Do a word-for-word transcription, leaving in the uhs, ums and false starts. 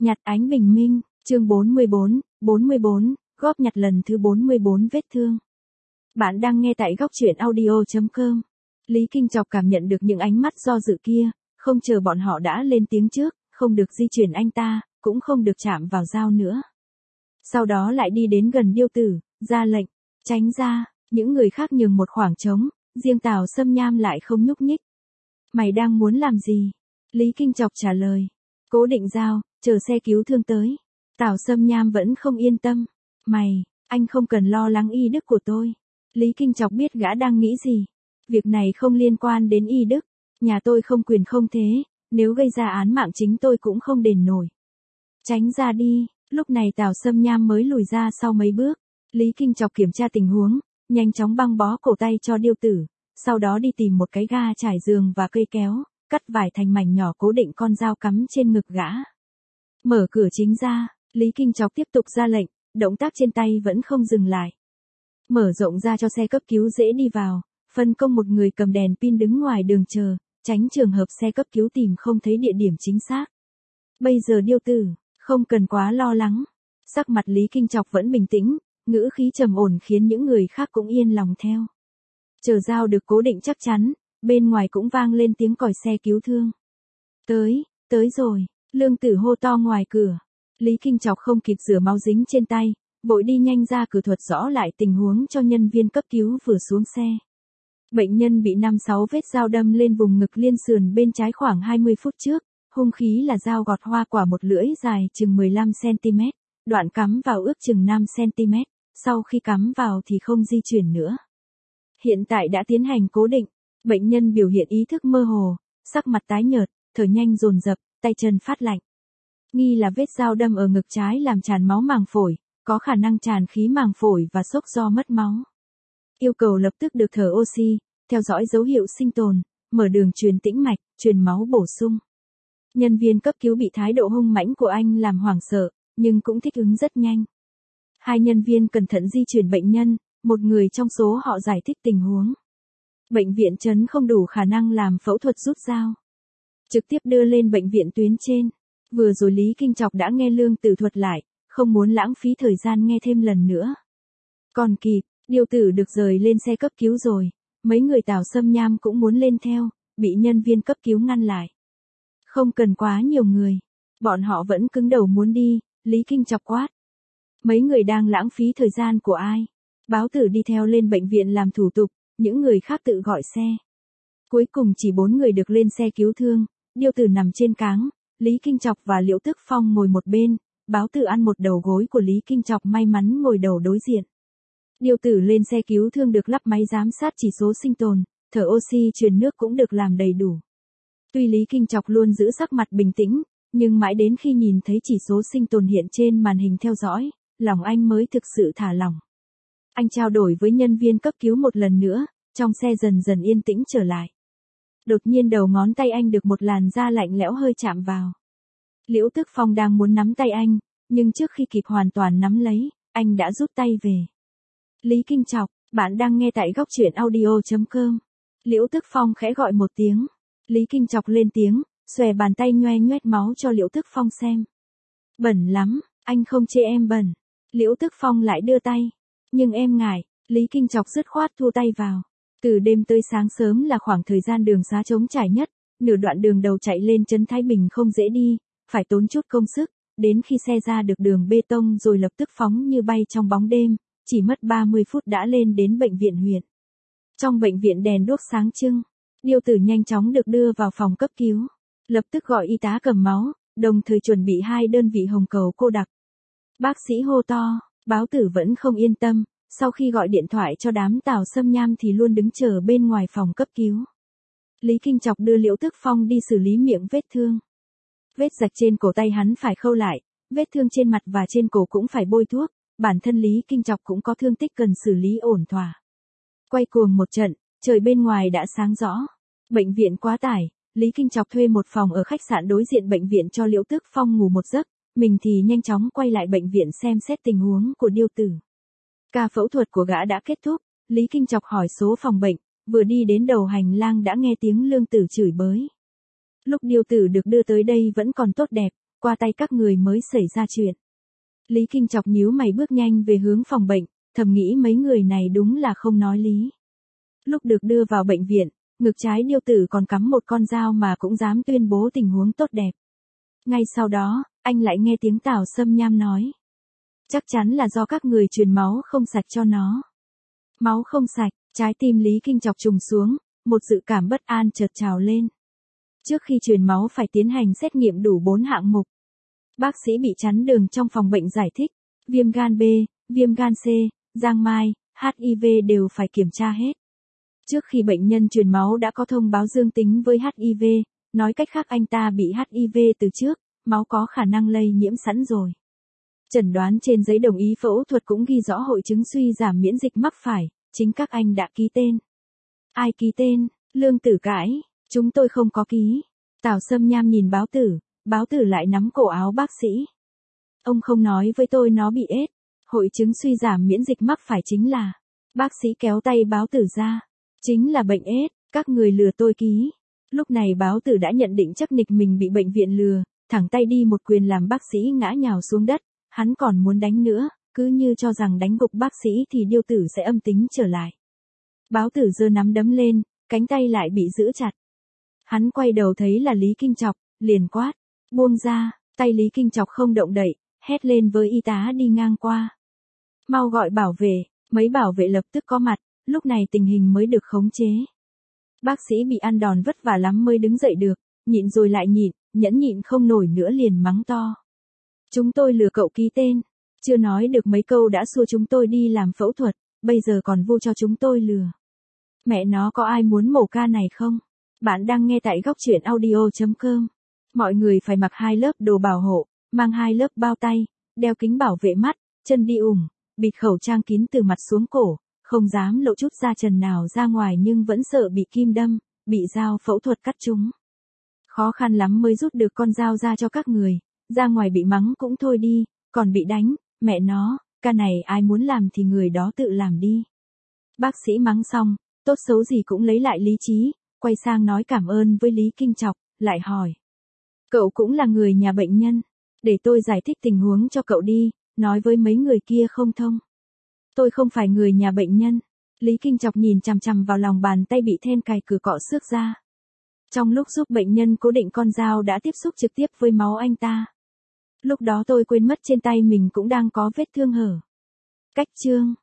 Nhặt ánh bình minh, chương bốn mươi bốn, bốn mươi bốn, góp nhặt lần thứ bốn mươi bốn vết thương. Bạn đang nghe tại góc truyện audio chấm com. Lý Kinh Chọc cảm nhận được những ánh mắt do dự kia, không chờ bọn họ đã lên tiếng trước, không được di chuyển anh ta, cũng không được chạm vào dao nữa. Sau đó lại đi đến gần điêu tử, ra lệnh, tránh ra, những người khác nhường một khoảng trống, riêng Tào Sâm Nham lại không nhúc nhích. Mày đang muốn làm gì? Lý Kinh Chọc trả lời. Cố định dao, chờ xe cứu thương tới. Tào Sâm Nham vẫn không yên tâm. Mày, anh không cần lo lắng y đức của tôi. Lý Kinh Chọc biết gã đang nghĩ gì. Việc này không liên quan đến y đức. Nhà tôi không quyền không thế, nếu gây ra án mạng chính tôi cũng không đền nổi. Tránh ra đi, lúc này Tào Sâm Nham mới lùi ra sau mấy bước. Lý Kinh Chọc kiểm tra tình huống, nhanh chóng băng bó cổ tay cho điêu tử, sau đó đi tìm một cái ga trải giường và cây kéo, cắt vải thành mảnh nhỏ cố định con dao cắm trên ngực gã. Mở cửa chính ra, Lý Kinh Chọc tiếp tục ra lệnh, động tác trên tay vẫn không dừng lại. Mở rộng ra cho xe cấp cứu dễ đi vào, phân công một người cầm đèn pin đứng ngoài đường chờ, tránh trường hợp xe cấp cứu tìm không thấy địa điểm chính xác. Bây giờ điêu tử, không cần quá lo lắng. Sắc mặt Lý Kinh Chọc vẫn bình tĩnh, ngữ khí trầm ổn khiến những người khác cũng yên lòng theo. Chờ dao được cố định chắc chắn, bên ngoài cũng vang lên tiếng còi xe cứu thương. Tới, tới rồi, Lương Tử hô to ngoài cửa. Lý Kinh Chọc không kịp rửa máu dính trên tay, vội đi nhanh ra cửa thuật rõ lại tình huống cho nhân viên cấp cứu vừa xuống xe. Bệnh nhân bị năm sáu vết dao đâm lên vùng ngực liên sườn bên trái khoảng hai mươi phút trước, hung khí là dao gọt hoa quả một lưỡi dài chừng mười lăm xăng-ti-mét, đoạn cắm vào ước chừng năm xăng-ti-mét, sau khi cắm vào thì không di chuyển nữa. Hiện tại đã tiến hành cố định, bệnh nhân biểu hiện ý thức mơ hồ, sắc mặt tái nhợt, thở nhanh dồn dập, tay chân phát lạnh. Nghi là vết dao đâm ở ngực trái làm tràn máu màng phổi, có khả năng tràn khí màng phổi và sốc do mất máu. Yêu cầu lập tức được thở oxy, theo dõi dấu hiệu sinh tồn, mở đường truyền tĩnh mạch, truyền máu bổ sung. Nhân viên cấp cứu bị thái độ hung mãnh của anh làm hoảng sợ, nhưng cũng thích ứng rất nhanh. Hai nhân viên cẩn thận di chuyển bệnh nhân, một người trong số họ giải thích tình huống. Bệnh viện trấn không đủ khả năng làm phẫu thuật rút dao. Trực tiếp đưa lên bệnh viện tuyến trên. Vừa rồi Lý Kinh Chọc đã nghe Lương Tử thuật lại, không muốn lãng phí thời gian nghe thêm lần nữa. Còn kịp, điêu tử được rời lên xe cấp cứu rồi, mấy người Tào Sâm Nham cũng muốn lên theo, bị nhân viên cấp cứu ngăn lại. Không cần quá nhiều người, bọn họ vẫn cứng đầu muốn đi, Lý Kinh Chọc quát. Mấy người đang lãng phí thời gian của ai? Báo tử đi theo lên bệnh viện làm thủ tục, những người khác tự gọi xe. Cuối cùng chỉ bốn người được lên xe cứu thương, điêu tử nằm trên cáng, Lý Kinh Chọc và Liễu Tức Phong ngồi một bên, báo tử ăn một đầu gối của Lý Kinh Chọc may mắn ngồi đầu đối diện. Điêu tử lên xe cứu thương được lắp máy giám sát chỉ số sinh tồn, thở oxy truyền nước cũng được làm đầy đủ. Tuy Lý Kinh Chọc luôn giữ sắc mặt bình tĩnh, nhưng mãi đến khi nhìn thấy chỉ số sinh tồn hiện trên màn hình theo dõi, lòng anh mới thực sự thả lỏng. Anh trao đổi với nhân viên cấp cứu một lần nữa, trong xe dần dần yên tĩnh trở lại. Đột nhiên đầu ngón tay anh được một làn da lạnh lẽo hơi chạm vào. Liễu Tức Phong đang muốn nắm tay anh, nhưng trước khi kịp hoàn toàn nắm lấy, anh đã rút tay về. Lý Kinh Chọc, bạn đang nghe tại góc truyện audio chấm com. Liễu Tức Phong khẽ gọi một tiếng. Lý Kinh Chọc lên tiếng, xòe bàn tay nhoe nhoét máu cho Liễu Tức Phong xem. Bẩn lắm, anh không chê em bẩn. Liễu Tức Phong lại đưa tay. Nhưng em ngại, Lý Kinh Chọc dứt khoát thu tay vào. Từ đêm tới sáng sớm là khoảng thời gian đường xá trống trải nhất, nửa đoạn đường đầu chạy lên trấn Thái Bình không dễ đi, phải tốn chút công sức, đến khi xe ra được đường bê tông rồi lập tức phóng như bay trong bóng đêm, chỉ mất ba mươi phút đã lên đến bệnh viện huyện. Trong bệnh viện đèn đuốc sáng trưng, điêu tử nhanh chóng được đưa vào phòng cấp cứu, lập tức gọi y tá cầm máu, đồng thời chuẩn bị hai đơn vị hồng cầu cô đặc. Bác sĩ hô to, báo tử vẫn không yên tâm, sau khi gọi điện thoại cho đám Tào Sâm Nham thì luôn đứng chờ bên ngoài phòng cấp cứu. Lý Kinh Chọc đưa Liễu Tức Phong đi xử lý miệng vết thương. Vết rạch trên cổ tay hắn phải khâu lại, vết thương trên mặt và trên cổ cũng phải bôi thuốc, bản thân Lý Kinh Chọc cũng có thương tích cần xử lý ổn thỏa. Quay cuồng một trận, trời bên ngoài đã sáng rõ. Bệnh viện quá tải, Lý Kinh Chọc thuê một phòng ở khách sạn đối diện bệnh viện cho Liễu Tức Phong ngủ một giấc, mình thì nhanh chóng quay lại bệnh viện xem xét tình huống của điêu tử. Ca phẫu thuật của gã đã kết thúc, Lý Kinh Chọc hỏi số phòng bệnh, vừa đi đến đầu hành lang đã nghe tiếng Lương Tử chửi bới. Lúc điêu tử được đưa tới đây vẫn còn tốt đẹp, qua tay các người mới xảy ra chuyện. Lý Kinh Chọc nhíu mày bước nhanh về hướng phòng bệnh, thầm nghĩ mấy người này đúng là không nói lý. Lúc được đưa vào bệnh viện, ngực trái Điêu Tử còn cắm một con dao mà cũng dám tuyên bố tình huống tốt đẹp. Ngay sau đó, anh lại nghe tiếng Tào Sâm Nham nói. Chắc chắn là do các người truyền máu không sạch cho nó. Máu không sạch, trái tim Lý Kinh Chọc trùng xuống, một dự cảm bất an chợt trào lên. Trước khi truyền máu phải tiến hành xét nghiệm đủ bốn hạng mục. Bác sĩ bị chắn đường trong phòng bệnh giải thích, viêm gan B, viêm gan C, giang mai, hát i vê đều phải kiểm tra hết. Trước khi bệnh nhân truyền máu đã có thông báo dương tính với hát i vê, nói cách khác anh ta bị hát i vê từ trước, máu có khả năng lây nhiễm sẵn rồi. Chẩn đoán trên giấy đồng ý phẫu thuật cũng ghi rõ hội chứng suy giảm miễn dịch mắc phải, chính các anh đã ký tên. Ai ký tên? Lương Tử cãi, chúng tôi không có ký. Tào Sâm Nham nhìn báo tử, báo tử lại nắm cổ áo bác sĩ. Ông không nói với tôi nó bị ết, hội chứng suy giảm miễn dịch mắc phải chính là. Bác sĩ kéo tay báo tử ra. Chính là bệnh ết, các người lừa tôi ký. Lúc này báo tử đã nhận định chắc nịch mình bị bệnh viện lừa, thẳng tay đi một quyền làm bác sĩ ngã nhào xuống đất, hắn còn muốn đánh nữa, cứ như cho rằng đánh gục bác sĩ thì Điêu Tử sẽ âm tính trở lại. Báo tử giơ nắm đấm lên, cánh tay lại bị giữ chặt. Hắn quay đầu thấy là Lý Kinh Chọc, liền quát, buông ra, tay Lý Kinh Chọc không động đậy, hét lên với y tá đi ngang qua. Mau gọi bảo vệ, mấy bảo vệ lập tức có mặt, lúc này tình hình mới được khống chế. Bác sĩ bị ăn đòn vất vả lắm mới đứng dậy được, nhịn rồi lại nhịn, nhẫn nhịn không nổi nữa liền mắng to. Chúng tôi lừa cậu ký tên, chưa nói được mấy câu đã xua chúng tôi đi làm phẫu thuật, bây giờ còn vu cho chúng tôi lừa. Mẹ nó có ai muốn mổ ca này không? Bạn đang nghe tại góc truyện audio chấm com. Mọi người phải mặc hai lớp đồ bảo hộ, mang hai lớp bao tay, đeo kính bảo vệ mắt, chân đi ủng, bịt khẩu trang kín từ mặt xuống cổ, không dám lộ chút da trần nào ra ngoài nhưng vẫn sợ bị kim đâm, bị dao phẫu thuật cắt trúng. Khó khăn lắm mới rút được con dao ra cho các người, ra ngoài bị mắng cũng thôi đi, còn bị đánh, mẹ nó, ca này ai muốn làm thì người đó tự làm đi. Bác sĩ mắng xong, tốt xấu gì cũng lấy lại lý trí, quay sang nói cảm ơn với Lý Kinh Chọc, lại hỏi. Cậu cũng là người nhà bệnh nhân, để tôi giải thích tình huống cho cậu đi, nói với mấy người kia không thông. Tôi không phải người nhà bệnh nhân. Lý Kinh Chọc nhìn chằm chằm vào lòng bàn tay bị then cài cửa cọ xước ra. Trong lúc giúp bệnh nhân cố định con dao đã tiếp xúc trực tiếp với máu anh ta. Lúc đó tôi quên mất trên tay mình cũng đang có vết thương hở. Cách chương